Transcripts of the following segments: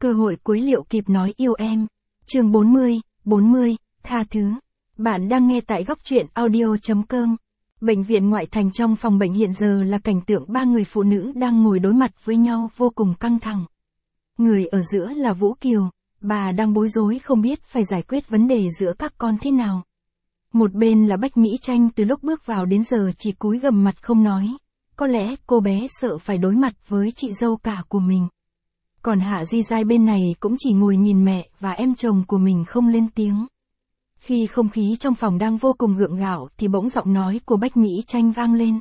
Cơ hội cuối liệu kịp nói yêu em. Chương 40, tha thứ. Bạn đang nghe tại góc truyện audio.com. Bệnh viện ngoại thành. Trong phòng bệnh hiện giờ là cảnh tượng ba người phụ nữ đang ngồi đối mặt với nhau vô cùng căng thẳng. Người ở giữa là Vũ Kiều, bà đang bối rối không biết phải giải quyết vấn đề giữa các con thế nào. Một bên là Bách Mỹ Tranh, từ lúc bước vào đến giờ chỉ cúi gằm mặt không nói. Có lẽ cô bé sợ phải đối mặt với chị dâu cả của mình. Còn Hạ Di Giai bên này cũng chỉ ngồi nhìn mẹ và em chồng của mình không lên tiếng. Khi không khí trong phòng đang vô cùng gượng gạo thì bỗng giọng nói của Bách Mỹ Tranh vang lên.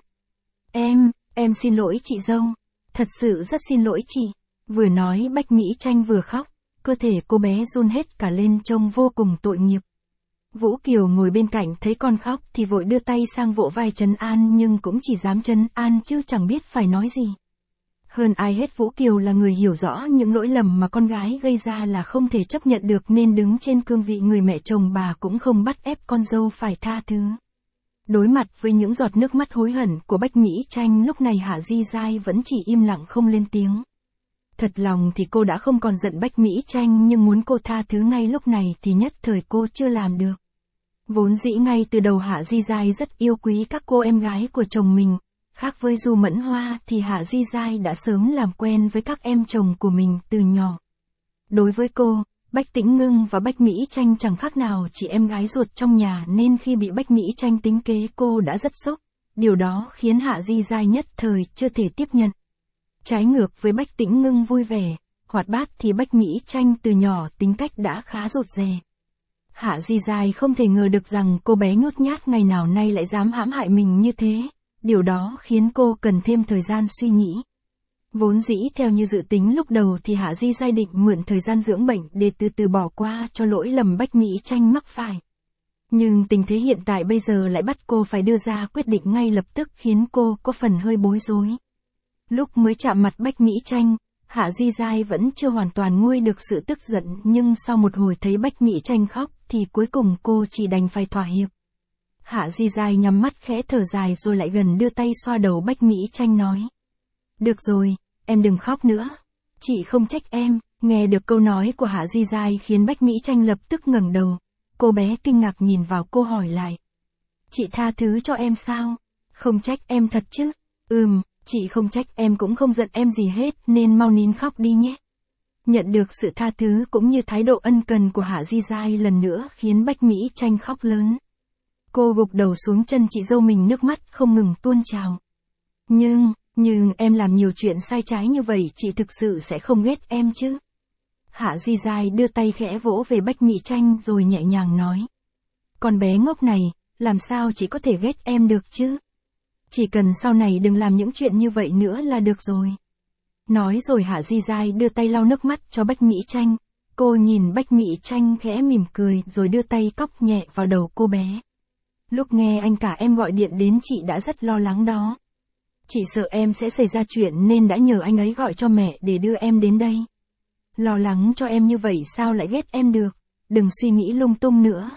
Em xin lỗi chị dâu. Thật sự rất xin lỗi chị. Vừa nói Bách Mỹ Tranh vừa khóc, cơ thể cô bé run hết cả lên trông vô cùng tội nghiệp. Vũ Kiều ngồi bên cạnh thấy con khóc thì vội đưa tay sang vỗ vai trấn an, nhưng cũng chỉ dám trấn an chứ chẳng biết phải nói gì. Hơn ai hết Vũ Kiều là người hiểu rõ những lỗi lầm mà con gái gây ra là không thể chấp nhận được, nên đứng trên cương vị người mẹ chồng bà cũng không bắt ép con dâu phải tha thứ. Đối mặt với những giọt nước mắt hối hận của Bách Mỹ Tranh, lúc này Hạ Di Giai vẫn chỉ im lặng không lên tiếng. Thật lòng thì cô đã không còn giận Bách Mỹ Tranh, nhưng muốn cô tha thứ ngay lúc này thì nhất thời cô chưa làm được. Vốn dĩ ngay từ đầu Hạ Di Giai rất yêu quý các cô em gái của chồng mình. Khác với Du Mẫn Hoa thì Hạ Di Giai đã sớm làm quen với các em chồng của mình từ nhỏ. Đối với cô, Bách Tĩnh Ngưng và Bách Mỹ Tranh chẳng khác nào chị em gái ruột trong nhà, nên khi bị Bách Mỹ Tranh tính kế cô đã rất sốc. Điều đó khiến Hạ Di Giai nhất thời chưa thể tiếp nhận. Trái ngược với Bách Tĩnh Ngưng vui vẻ, hoạt bát thì Bách Mỹ Tranh từ nhỏ tính cách đã khá rụt rè. Hạ Di Giai không thể ngờ được rằng cô bé nhút nhát ngày nào nay lại dám hãm hại mình như thế. Điều đó khiến cô cần thêm thời gian suy nghĩ. Vốn dĩ theo như dự tính lúc đầu thì Hạ Di Giai định mượn thời gian dưỡng bệnh để từ từ bỏ qua cho lỗi lầm Bách Mỹ Tranh mắc phải. Nhưng tình thế hiện tại bây giờ lại bắt cô phải đưa ra quyết định ngay lập tức, khiến cô có phần hơi bối rối. Lúc mới chạm mặt Bách Mỹ Tranh, Hạ Di Giai vẫn chưa hoàn toàn nguôi được sự tức giận, nhưng sau một hồi thấy Bách Mỹ Tranh khóc thì cuối cùng cô chỉ đành phải thỏa hiệp. Hạ Di Giai nhắm mắt khẽ thở dài rồi lại gần đưa tay xoa đầu Bách Mỹ Tranh nói. Được rồi, em đừng khóc nữa. Chị không trách em. Nghe được câu nói của Hạ Di Giai khiến Bách Mỹ Tranh lập tức ngẩng đầu. Cô bé kinh ngạc nhìn vào cô hỏi lại. Chị tha thứ cho em sao? Không trách em thật chứ? Chị không trách em cũng không giận em gì hết, nên mau nín khóc đi nhé. Nhận được sự tha thứ cũng như thái độ ân cần của Hạ Di Giai lần nữa khiến Bách Mỹ Tranh khóc lớn. Cô gục đầu xuống chân chị dâu mình, nước mắt không ngừng tuôn trào. Nhưng em làm nhiều chuyện sai trái như vậy, chị thực sự sẽ không ghét em chứ? Hạ Di Giai đưa tay khẽ vỗ về Bách Mỹ Tranh rồi nhẹ nhàng nói. Con bé ngốc này, làm sao chị có thể ghét em được chứ? Chỉ cần sau này đừng làm những chuyện như vậy nữa là được rồi. Nói rồi Hạ Di Giai đưa tay lau nước mắt cho Bách Mỹ Tranh. Cô nhìn Bách Mỹ Tranh khẽ mỉm cười rồi đưa tay cốc nhẹ vào đầu cô bé. Lúc nghe anh cả em gọi điện đến chị đã rất lo lắng đó. Chị sợ em sẽ xảy ra chuyện nên đã nhờ anh ấy gọi cho mẹ để đưa em đến đây. Lo lắng cho em như vậy sao lại ghét em được? Đừng suy nghĩ lung tung nữa.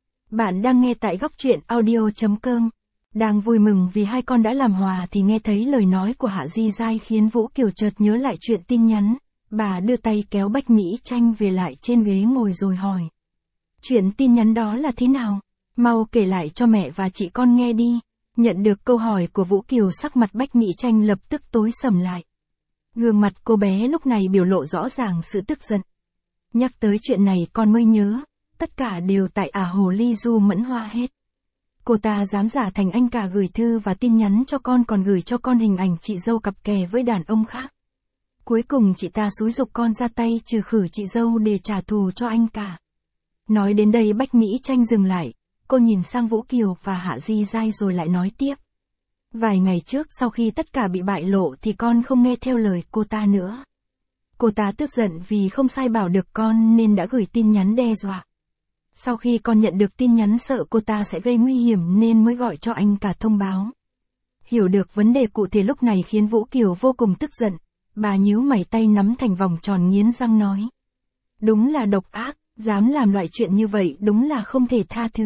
Bạn đang nghe tại góc truyện audio.com. Đang vui mừng vì hai con đã làm hòa thì nghe thấy lời nói của Hạ Di Giai khiến Vũ Kiều chợt nhớ lại chuyện tin nhắn. Bà đưa tay kéo Bách Mỹ Tranh về lại trên ghế ngồi rồi hỏi. Chuyện tin nhắn đó là thế nào? Mau kể lại cho mẹ và chị con nghe đi. Nhận được câu hỏi của Vũ Kiều, sắc mặt Bách Mỹ Tranh lập tức tối sầm lại. Gương mặt cô bé lúc này biểu lộ rõ ràng sự tức giận. Nhắc tới chuyện này con mới nhớ, tất cả đều tại hồ ly Du Mẫn Hoa hết. Cô ta dám giả thành anh cả gửi thư và tin nhắn cho con, còn gửi cho con hình ảnh chị dâu cặp kè với đàn ông khác. Cuối cùng chị ta xúi giục con ra tay trừ khử chị dâu để trả thù cho anh cả. Nói đến đây Bách Mỹ Tranh dừng lại. Cô nhìn sang Vũ Kiều và Hạ Di Giai rồi lại nói tiếp. Vài ngày trước sau khi tất cả bị bại lộ thì con không nghe theo lời cô ta nữa. Cô ta tức giận vì không sai bảo được con nên đã gửi tin nhắn đe dọa. Sau khi con nhận được tin nhắn sợ cô ta sẽ gây nguy hiểm nên mới gọi cho anh cả thông báo. Hiểu được vấn đề cụ thể lúc này khiến Vũ Kiều vô cùng tức giận. Bà nhíu mày, tay nắm thành vòng tròn nghiến răng nói. Đúng là độc ác, dám làm loại chuyện như vậy đúng là không thể tha thứ.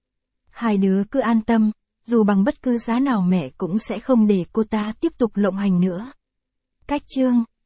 Hai đứa cứ an tâm, dù bằng bất cứ giá nào mẹ cũng sẽ không để cô ta tiếp tục lộng hành nữa. Cách chương